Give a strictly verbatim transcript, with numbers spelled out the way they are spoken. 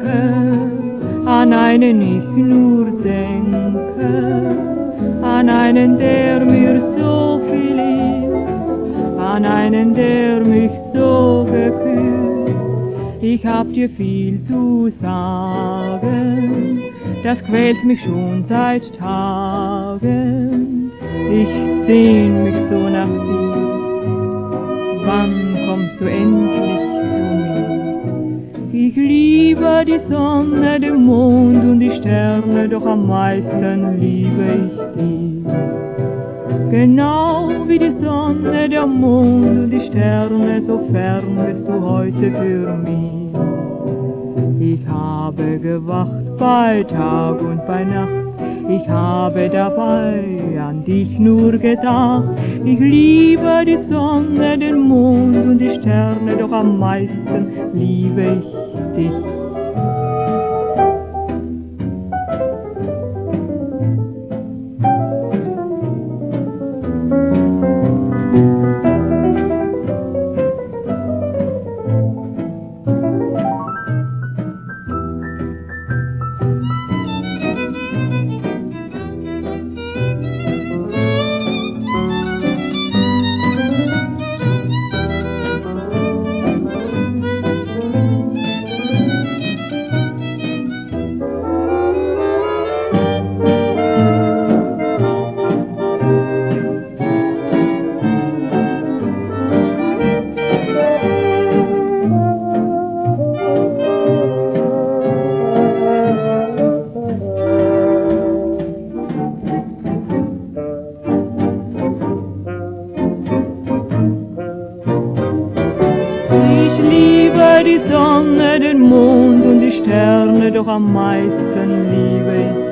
an einen ich nur denke, an einen, der mir so viel ist, an einen, der mich so geküsst. Ich hab dir viel zu sagen, das quält mich schon seit Tagen. Ich sehn mich so nach dir, wann kommst du endlich zu mir? Ich liebe die Sonne, den Mond und die Sterne, doch am meisten liebe ich dich. Genau wie die Sonne, der Mond und die Sterne, so fern bist du heute für mich. Ich habe gewacht bei Tag und bei Nacht, ich habe dabei an dich nur gedacht. Ich liebe die Sonne, den Mond und die Sterne, doch am meisten liebe ich dich. Ich liebe die Sonne, den Mond und die Sterne, doch am meisten liebe ich